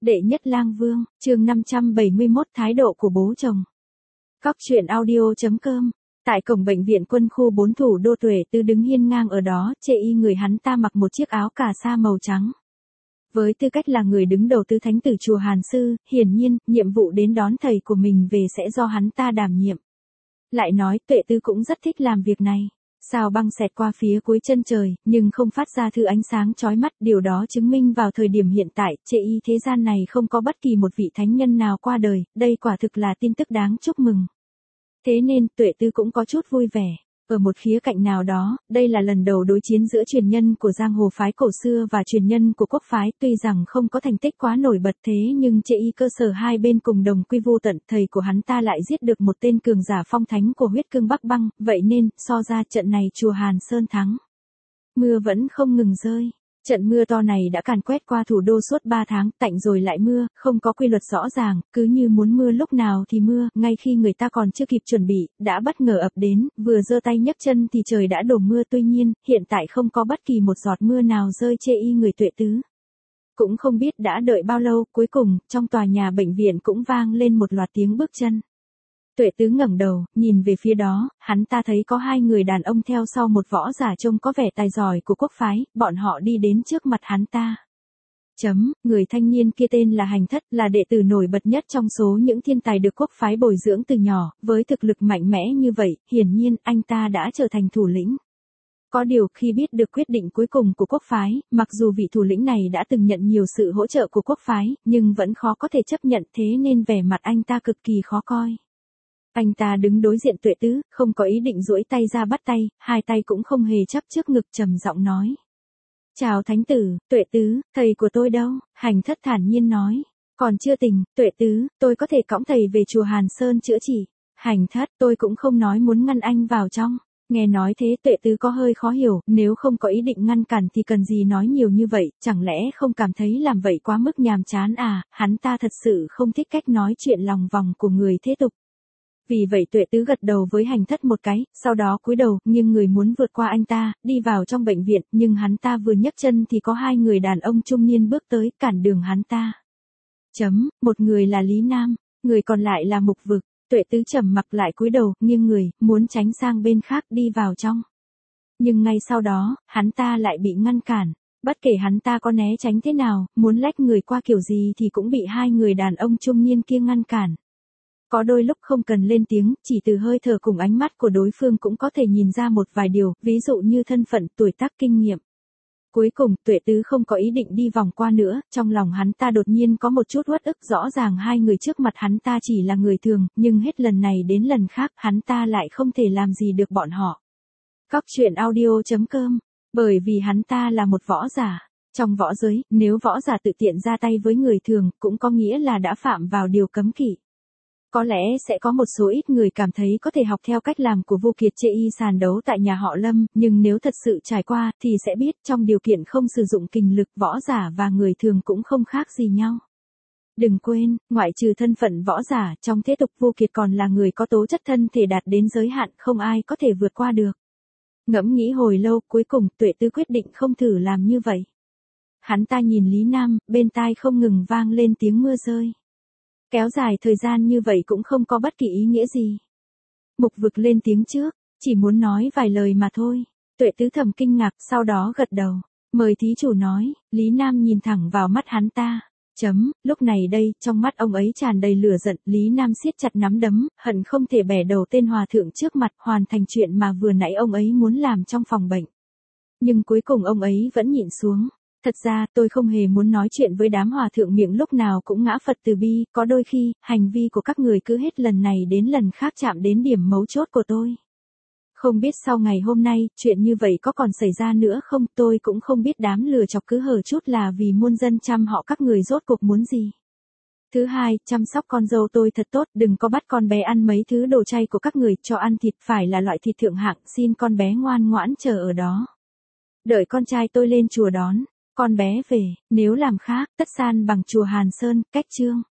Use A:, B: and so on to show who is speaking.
A: Đệ nhất lang vương, chương 571 thái độ của bố chồng. Cóc truyện audio.com. Tại cổng bệnh viện quân khu 4 thủ đô, Tuệ Tư đứng hiên ngang ở đó, chê y người hắn ta mặc một chiếc áo cà sa màu trắng. Với tư cách là người đứng đầu tứ thánh tử chùa Hàn Sư, hiển nhiên, nhiệm vụ đến đón thầy của mình về sẽ do hắn ta đảm nhiệm. Lại nói, Tuệ Tư cũng rất thích làm việc này. Sao băng xẹt qua phía cuối chân trời, nhưng không phát ra thứ ánh sáng chói mắt, điều đó chứng minh vào thời điểm hiện tại, chê y thế gian này không có bất kỳ một vị thánh nhân nào qua đời, đây quả thực là tin tức đáng chúc mừng. Thế nên, Tuệ Tư cũng có chút vui vẻ. Ở một khía cạnh nào đó, đây là lần đầu đối chiến giữa truyền nhân của giang hồ phái cổ xưa và truyền nhân của quốc phái, tuy rằng không có thành tích quá nổi bật thế nhưng chê y cơ sở hai bên cùng đồng quy vô tận, thầy của hắn ta lại giết được một tên cường giả phong thánh của huyết cương Bắc Băng, vậy nên, so ra trận này chùa Hàn Sơn thắng. Mưa vẫn không ngừng rơi. Trận mưa to này đã càn quét qua thủ đô suốt 3 tháng, tạnh rồi lại mưa, không có quy luật rõ ràng, cứ như muốn mưa lúc nào thì mưa, ngay khi người ta còn chưa kịp chuẩn bị, đã bất ngờ ập đến, vừa giơ tay nhấc chân thì trời đã đổ mưa. Tuy nhiên, hiện tại không có bất kỳ một giọt mưa nào rơi chê y người Tuệ Tứ. Cũng không biết đã đợi bao lâu, cuối cùng, trong tòa nhà bệnh viện cũng vang lên một loạt tiếng bước chân. Tuệ Tứ ngẩng đầu, nhìn về phía đó, hắn ta thấy có hai người đàn ông theo sau một võ giả trông có vẻ tài giỏi của quốc phái, bọn họ đi đến trước mặt hắn ta. Người thanh niên kia tên là Hành Thất, là đệ tử nổi bật nhất trong số những thiên tài được quốc phái bồi dưỡng từ nhỏ, với thực lực mạnh mẽ như vậy, hiển nhiên anh ta đã trở thành thủ lĩnh. Có điều khi biết được quyết định cuối cùng của quốc phái, mặc dù vị thủ lĩnh này đã từng nhận nhiều sự hỗ trợ của quốc phái, nhưng vẫn khó có thể chấp nhận, thế nên vẻ mặt anh ta cực kỳ khó coi. Anh ta đứng đối diện Tuệ Tứ, không có ý định duỗi tay ra bắt tay, hai tay cũng không hề chắp trước ngực, trầm giọng nói. Chào thánh tử, Tuệ Tứ, thầy của tôi đâu? Hành Thất thản nhiên nói. Còn chưa tỉnh, Tuệ Tứ, tôi có thể cõng thầy về chùa Hàn Sơn chữa trị. Hành Thất, tôi cũng không nói muốn ngăn anh vào trong. Nghe nói thế Tuệ Tứ có hơi khó hiểu, nếu không có ý định ngăn cản thì cần gì nói nhiều như vậy, chẳng lẽ không cảm thấy làm vậy quá mức nhàm chán à? Hắn ta thật sự không thích cách nói chuyện lòng vòng của người thế tục. Vì vậy Tuệ Tứ gật đầu với Hành Thất một cái, sau đó cúi đầu, nhưng người muốn vượt qua anh ta, đi vào trong bệnh viện, nhưng hắn ta vừa nhấc chân thì có hai người đàn ông trung niên bước tới, cản đường hắn ta. Một người là Lý Nam, người còn lại là Mục Vực. Tuệ Tứ trầm mặc lại cúi đầu, nghiêng người, muốn tránh sang bên khác đi vào trong. Nhưng ngay sau đó, hắn ta lại bị ngăn cản. Bất kể hắn ta có né tránh thế nào, muốn lách người qua kiểu gì thì cũng bị hai người đàn ông trung niên kia ngăn cản. Có đôi lúc không cần lên tiếng, chỉ từ hơi thở cùng ánh mắt của đối phương cũng có thể nhìn ra một vài điều, ví dụ như thân phận, tuổi tác, kinh nghiệm. Cuối cùng, Tuệ Tứ không có ý định đi vòng qua nữa, trong lòng hắn ta đột nhiên có một chút uất ức, rõ ràng hai người trước mặt hắn ta chỉ là người thường, nhưng hết lần này đến lần khác, hắn ta lại không thể làm gì được bọn họ. Cóc truyện audio.com. Bởi vì hắn ta là một võ giả. Trong võ giới, nếu võ giả tự tiện ra tay với người thường, cũng có nghĩa là đã phạm vào điều cấm kỵ. Có lẽ sẽ có một số ít người cảm thấy có thể học theo cách làm của Vô Kiệt chê y sàn đấu tại nhà họ Lâm, nhưng nếu thật sự trải qua thì sẽ biết trong điều kiện không sử dụng kình lực, võ giả và người thường cũng không khác gì nhau. Đừng quên, ngoại trừ thân phận võ giả, trong thế tục Vô Kiệt còn là người có tố chất thân thể đạt đến giới hạn không ai có thể vượt qua được. Ngẫm nghĩ hồi lâu, cuối cùng Tuệ Tứ quyết định không thử làm như vậy. Hắn ta nhìn Lý Nam, bên tai không ngừng vang lên tiếng mưa rơi. Kéo dài thời gian như vậy cũng không có bất kỳ ý nghĩa gì. Mục Vực lên tiếng trước, chỉ muốn nói vài lời mà thôi. Tuệ Tứ thầm kinh ngạc, sau đó gật đầu. Mời thí chủ nói. Lý Nam nhìn thẳng vào mắt hắn ta. Lúc này đây, trong mắt ông ấy tràn đầy lửa giận, Lý Nam siết chặt nắm đấm, hận không thể bẻ đầu tên hòa thượng trước mặt, hoàn thành chuyện mà vừa nãy ông ấy muốn làm trong phòng bệnh. Nhưng cuối cùng ông ấy vẫn nhịn xuống. Thật ra, tôi không hề muốn nói chuyện với đám hòa thượng miệng lúc nào cũng ngã Phật từ bi, có đôi khi, hành vi của các người cứ hết lần này đến lần khác chạm đến điểm mấu chốt của tôi. Không biết sau ngày hôm nay, chuyện như vậy có còn xảy ra nữa không, tôi cũng không biết đám lừa chọc cứ hở chút là vì muôn dân chăm họ các người rốt cuộc muốn gì. Thứ hai, chăm sóc con dâu tôi thật tốt, đừng có bắt con bé ăn mấy thứ đồ chay của các người, cho ăn thịt phải là loại thịt thượng hạng, xin con bé ngoan ngoãn chờ ở đó. Đợi con trai tôi lên chùa đón. Con bé về, nếu làm khác, tất san bằng chùa Hàn Sơn, cách chương.